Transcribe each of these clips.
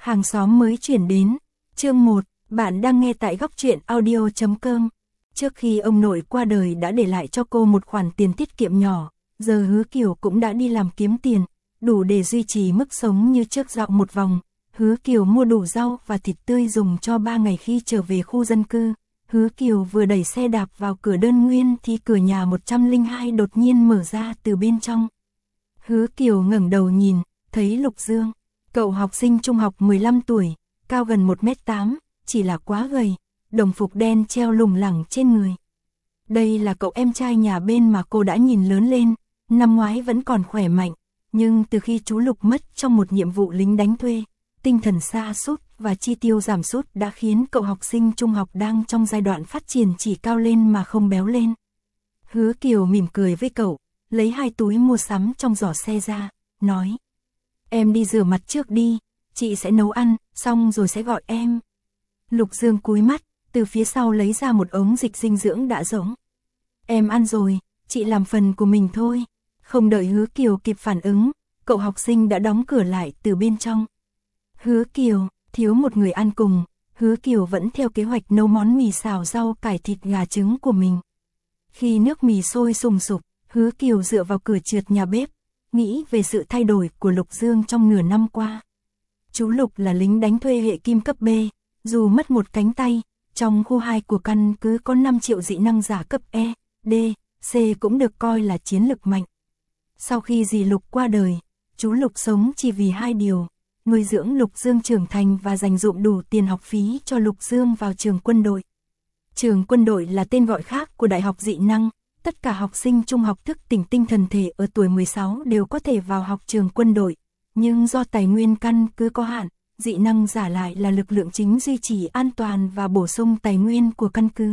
Hàng xóm mới chuyển đến. Chương 1, bạn đang nghe tại góc truyện audio.com. Trước khi ông nội qua đời đã để lại cho cô một khoản tiền tiết kiệm nhỏ, giờ Hứa Kiều cũng đã đi làm kiếm tiền, đủ để duy trì mức sống như trước dạo một vòng. Hứa Kiều mua đủ rau và thịt tươi dùng cho 3 ngày khi trở về khu dân cư. Hứa Kiều vừa đẩy xe đạp vào cửa đơn nguyên thì cửa nhà 102 đột nhiên mở ra từ bên trong. Hứa Kiều ngẩng đầu nhìn, thấy Lục Dương, cậu học sinh trung học 15 tuổi, cao gần 1m8, chỉ là quá gầy, đồng phục đen treo lủng lẳng trên người. Đây là cậu em trai nhà bên mà cô đã nhìn lớn lên, năm ngoái vẫn còn khỏe mạnh, nhưng từ khi chú Lục mất trong một nhiệm vụ lính đánh thuê, tinh thần sa sút và chi tiêu giảm sút đã khiến cậu học sinh trung học đang trong giai đoạn phát triển chỉ cao lên mà không béo lên. Hứa Kiều mỉm cười với cậu, lấy 2 túi mua sắm trong giỏ xe ra, nói: "Em đi rửa mặt trước đi, chị sẽ nấu ăn, xong rồi sẽ gọi em." Lục Dương cúi mắt, từ phía sau lấy ra một ống dịch dinh dưỡng đã rỗng. "Em ăn rồi, chị làm phần của mình thôi." Không đợi Hứa Kiều kịp phản ứng, cậu học sinh đã đóng cửa lại từ bên trong. Hứa Kiều, thiếu một người ăn cùng, Hứa Kiều vẫn theo kế hoạch nấu món mì xào rau cải thịt gà trứng của mình. Khi nước mì sôi sùng sục, Hứa Kiều dựa vào cửa trượt nhà bếp, nghĩ về sự thay đổi của Lục Dương trong nửa năm qua. Chú Lục là lính đánh thuê hệ kim cấp B, dù mất một cánh tay, trong khu 2 của căn cứ có 5 triệu dị năng giả cấp E, D, C cũng được coi là chiến lực mạnh. Sau khi dì Lục qua đời, chú Lục sống chỉ vì 2 điều: nuôi dưỡng Lục Dương trưởng thành và dành dụm đủ tiền học phí cho Lục Dương vào trường quân đội. Trường quân đội là tên gọi khác của Đại học Dị năng, tất cả học sinh trung học thức tỉnh tinh thần thể ở tuổi 16 đều có thể vào học trường quân đội, nhưng do tài nguyên căn cứ có hạn, dị năng giả lại là lực lượng chính duy trì an toàn và bổ sung tài nguyên của căn cứ.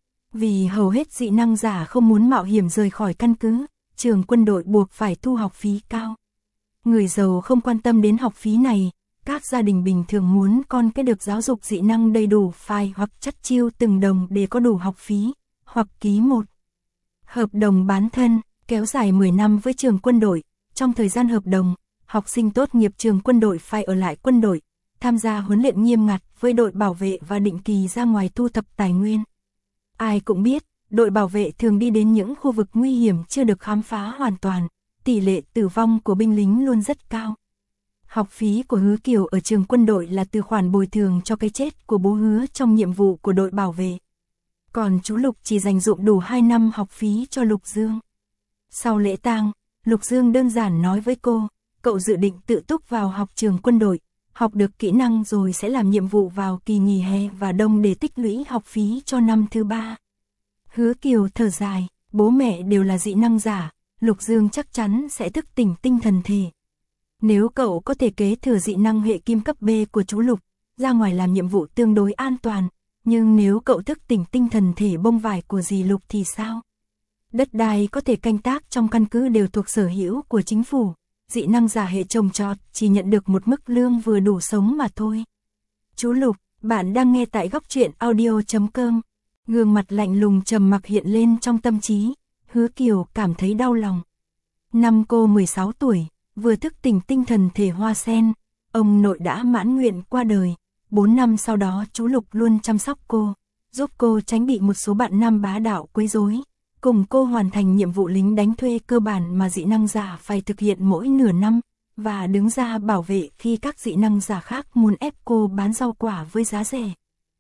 Vì hầu hết dị năng giả không muốn mạo hiểm rời khỏi căn cứ, trường quân đội buộc phải thu học phí cao. Người giàu không quan tâm đến học phí này, các gia đình bình thường muốn con cái được giáo dục dị năng đầy đủ phải hoặc chắt chiu từng đồng để có đủ học phí, hoặc ký một hợp đồng bán thân, kéo dài 10 năm với trường quân đội. Trong thời gian hợp đồng, học sinh tốt nghiệp trường quân đội phải ở lại quân đội, tham gia huấn luyện nghiêm ngặt với đội bảo vệ và định kỳ ra ngoài thu thập tài nguyên. Ai cũng biết, đội bảo vệ thường đi đến những khu vực nguy hiểm chưa được khám phá hoàn toàn, tỷ lệ tử vong của binh lính luôn rất cao. Học phí của Hứa Kiều ở trường quân đội là từ khoản bồi thường cho cái chết của bố Hứa trong nhiệm vụ của đội bảo vệ. Còn chú Lục chỉ dành dụm đủ 2 năm học phí cho Lục Dương. Sau lễ tang, Lục Dương đơn giản nói với cô, cậu dự định tự túc vào học trường quân đội, học được kỹ năng rồi sẽ làm nhiệm vụ vào kỳ nghỉ hè và đông để tích lũy học phí cho năm thứ 3. Hứa Kiều thở dài, bố mẹ đều là dị năng giả, Lục Dương chắc chắn sẽ thức tỉnh tinh thần thể. Nếu cậu có thể kế thừa dị năng hệ kim cấp B của chú Lục, ra ngoài làm nhiệm vụ tương đối an toàn, nhưng nếu cậu thức tỉnh tinh thần thể bông vải của dì Lục thì sao? Đất đai có thể canh tác trong căn cứ đều thuộc sở hữu của chính phủ, dị năng giả hệ trồng trọt chỉ nhận được một mức lương vừa đủ sống mà thôi. Chú Lục, bạn đang nghe tại góc truyện audio.com. Gương mặt lạnh lùng trầm mặc hiện lên trong tâm trí, Hứa Kiều cảm thấy đau lòng. Năm cô 16 tuổi, vừa thức tỉnh tinh thần thể hoa sen, ông nội đã mãn nguyện qua đời. 4 năm sau đó chú Lục luôn chăm sóc cô, giúp cô tránh bị một số bạn nam bá đạo quấy rối, cùng cô hoàn thành nhiệm vụ lính đánh thuê cơ bản mà dị năng giả phải thực hiện mỗi nửa năm, và đứng ra bảo vệ khi các dị năng giả khác muốn ép cô bán rau quả với giá rẻ.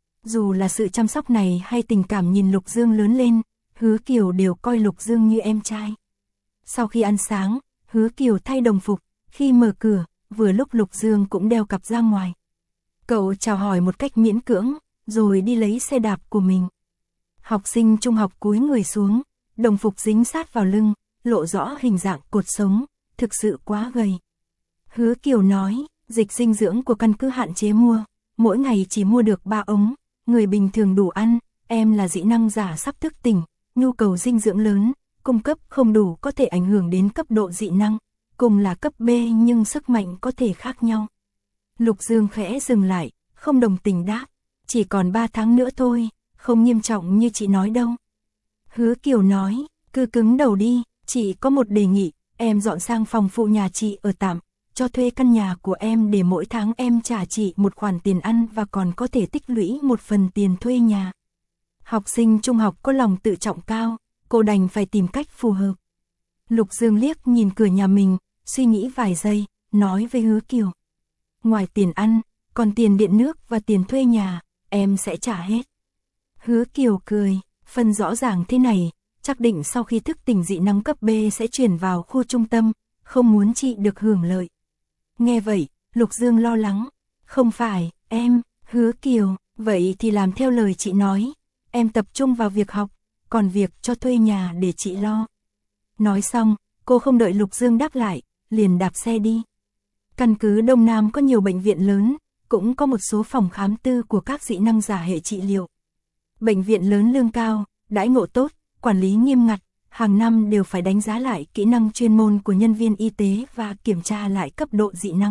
Dù là sự chăm sóc này hay tình cảm nhìn Lục Dương lớn lên, Hứa Kiều đều coi Lục Dương như em trai. Sau khi ăn sáng, Hứa Kiều thay đồng phục, khi mở cửa, vừa lúc Lục Dương cũng đeo cặp ra ngoài. Cậu chào hỏi một cách miễn cưỡng, rồi đi lấy xe đạp của mình. Học sinh trung học cúi người xuống, đồng phục dính sát vào lưng, lộ rõ hình dạng cột sống, thực sự quá gầy. Hứa Kiều nói, dịch dinh dưỡng của căn cứ hạn chế mua, mỗi ngày chỉ mua được 3 ống, người bình thường đủ ăn, em là dị năng giả sắp thức tỉnh, nhu cầu dinh dưỡng lớn, cung cấp không đủ có thể ảnh hưởng đến cấp độ dị năng, cùng là cấp B nhưng sức mạnh có thể khác nhau. Lục Dương khẽ dừng lại, không đồng tình đáp, chỉ còn 3 tháng nữa thôi, không nghiêm trọng như chị nói đâu. Hứa Kiều nói, cứ cứng đầu đi, chị có một đề nghị, em dọn sang phòng phụ nhà chị ở tạm, cho thuê căn nhà của em để mỗi tháng em trả chị một khoản tiền ăn và còn có thể tích lũy một phần tiền thuê nhà. Học sinh trung học có lòng tự trọng cao, cô đành phải tìm cách phù hợp. Lục Dương liếc nhìn cửa nhà mình, suy nghĩ vài giây, nói với Hứa Kiều. Ngoài tiền ăn, còn tiền điện nước và tiền thuê nhà, em sẽ trả hết. Hứa Kiều cười, phân rõ ràng thế này, chắc định sau khi thức tỉnh dị năng cấp B sẽ chuyển vào khu trung tâm, không muốn chị được hưởng lợi. Nghe vậy, Lục Dương lo lắng. Không phải, em, Hứa Kiều, vậy thì làm theo lời chị nói. Em tập trung vào việc học, còn việc cho thuê nhà để chị lo. Nói xong, cô không đợi Lục Dương đáp lại, liền đạp xe đi. Căn cứ Đông Nam có nhiều bệnh viện lớn, cũng có một số phòng khám tư của các dị năng giả hệ trị liệu. Bệnh viện lớn lương cao, đãi ngộ tốt, quản lý nghiêm ngặt, hàng năm đều phải đánh giá lại kỹ năng chuyên môn của nhân viên y tế và kiểm tra lại cấp độ dị năng.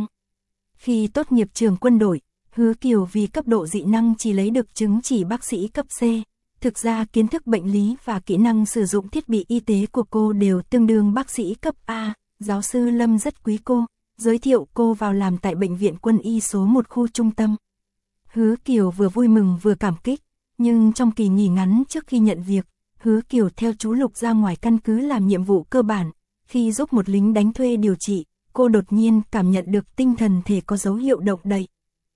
Khi tốt nghiệp trường quân đội, Hứa Kiều vì cấp độ dị năng chỉ lấy được chứng chỉ bác sĩ cấp C. Thực ra kiến thức bệnh lý và kỹ năng sử dụng thiết bị y tế của cô đều tương đương bác sĩ cấp A. Giáo sư Lâm rất quý cô, giới thiệu cô vào làm tại bệnh viện quân y số 1 khu trung tâm. Hứa Kiều vừa vui mừng vừa cảm kích, nhưng trong kỳ nghỉ ngắn trước khi nhận việc, Hứa Kiều theo chú Lục ra ngoài căn cứ làm nhiệm vụ cơ bản. Khi giúp một lính đánh thuê điều trị, cô đột nhiên cảm nhận được tinh thần thể có dấu hiệu động đậy.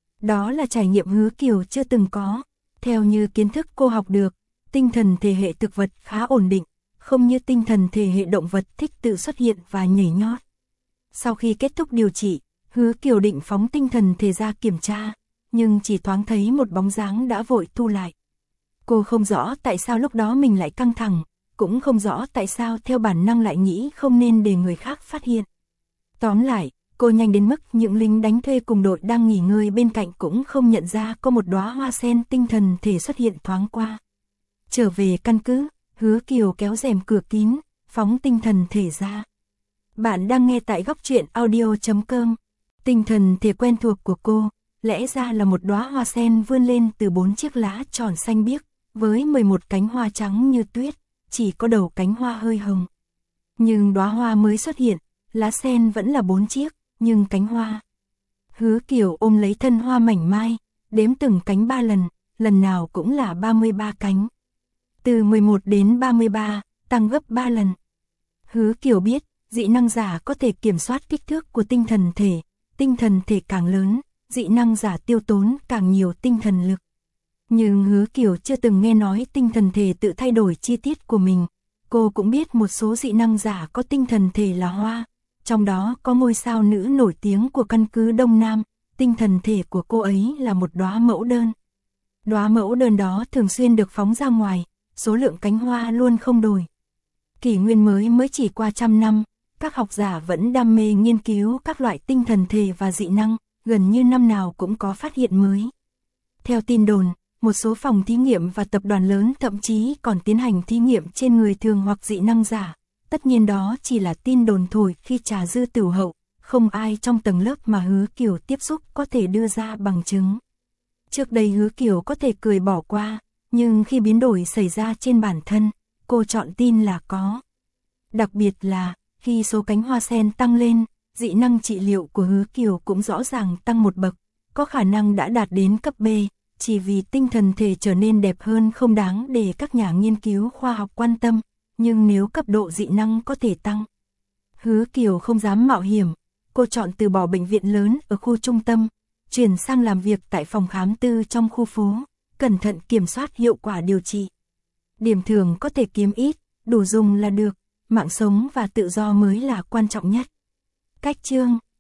Đó là trải nghiệm Hứa Kiều chưa từng có. Theo như kiến thức cô học được, tinh thần thể hệ thực vật khá ổn định, không như tinh thần thể hệ động vật thích tự xuất hiện và nhảy nhót. Sau khi kết thúc điều trị, Hứa Kiều định phóng tinh thần thể ra kiểm tra, nhưng chỉ thoáng thấy một bóng dáng đã vội thu lại. Cô không rõ tại sao lúc đó mình lại căng thẳng, cũng không rõ tại sao theo bản năng lại nghĩ không nên để người khác phát hiện. Tóm lại, cô nhanh đến mức những lính đánh thuê cùng đội đang nghỉ ngơi bên cạnh cũng không nhận ra có một đóa hoa sen tinh thần thể xuất hiện thoáng qua. Trở về căn cứ, Hứa Kiều kéo rèm cửa kín, phóng tinh thần thể ra. Bạn đang nghe tại góc truyện audio.com. Tinh thần thể quen thuộc của cô, lẽ ra là một đóa hoa sen vươn lên từ 4 chiếc lá tròn xanh biếc, với 11 cánh hoa trắng như tuyết, chỉ có đầu cánh hoa hơi hồng. Nhưng đóa hoa mới xuất hiện, lá sen vẫn là 4 chiếc, nhưng cánh hoa. Hứa Kiều ôm lấy thân hoa mảnh mai, đếm từng cánh 3 lần, lần nào cũng là 33 cánh. Từ 11 đến 33, tăng gấp 3 lần. Hứa Kiều biết, dị năng giả có thể kiểm soát kích thước của tinh thần thể càng lớn, dị năng giả tiêu tốn càng nhiều tinh thần lực. Nhưng Hứa Kiều chưa từng nghe nói tinh thần thể tự thay đổi chi tiết của mình. Cô cũng biết một số dị năng giả có tinh thần thể là hoa, trong đó có ngôi sao nữ nổi tiếng của căn cứ Đông Nam, tinh thần thể của cô ấy là một đóa mẫu đơn. Đóa mẫu đơn đó thường xuyên được phóng ra ngoài, số lượng cánh hoa luôn không đổi. Kỷ nguyên mới chỉ qua 100 năm, các học giả vẫn đam mê nghiên cứu các loại tinh thần thể và dị năng, gần như năm nào cũng có phát hiện mới. Theo tin đồn, một số phòng thí nghiệm và tập đoàn lớn thậm chí còn tiến hành thí nghiệm trên người thường hoặc dị năng giả. Tất nhiên đó chỉ là tin đồn thổi khi trà dư tửu hậu, không ai trong tầng lớp mà Hứa Kiều tiếp xúc có thể đưa ra bằng chứng. Trước đây Hứa Kiều có thể cười bỏ qua, nhưng khi biến đổi xảy ra trên bản thân, cô chọn tin là có. Đặc biệt là, khi số cánh hoa sen tăng lên, dị năng trị liệu của Hứa Kiều cũng rõ ràng tăng một bậc, có khả năng đã đạt đến cấp B, chỉ vì tinh thần thể trở nên đẹp hơn không đáng để các nhà nghiên cứu khoa học quan tâm, nhưng nếu cấp độ dị năng có thể tăng. Hứa Kiều không dám mạo hiểm, cô chọn từ bỏ bệnh viện lớn ở khu trung tâm, chuyển sang làm việc tại phòng khám tư trong khu phố, cẩn thận kiểm soát hiệu quả điều trị. Điểm thưởng có thể kiếm ít, đủ dùng là được, mạng sống và tự do mới là quan trọng nhất. Cách chương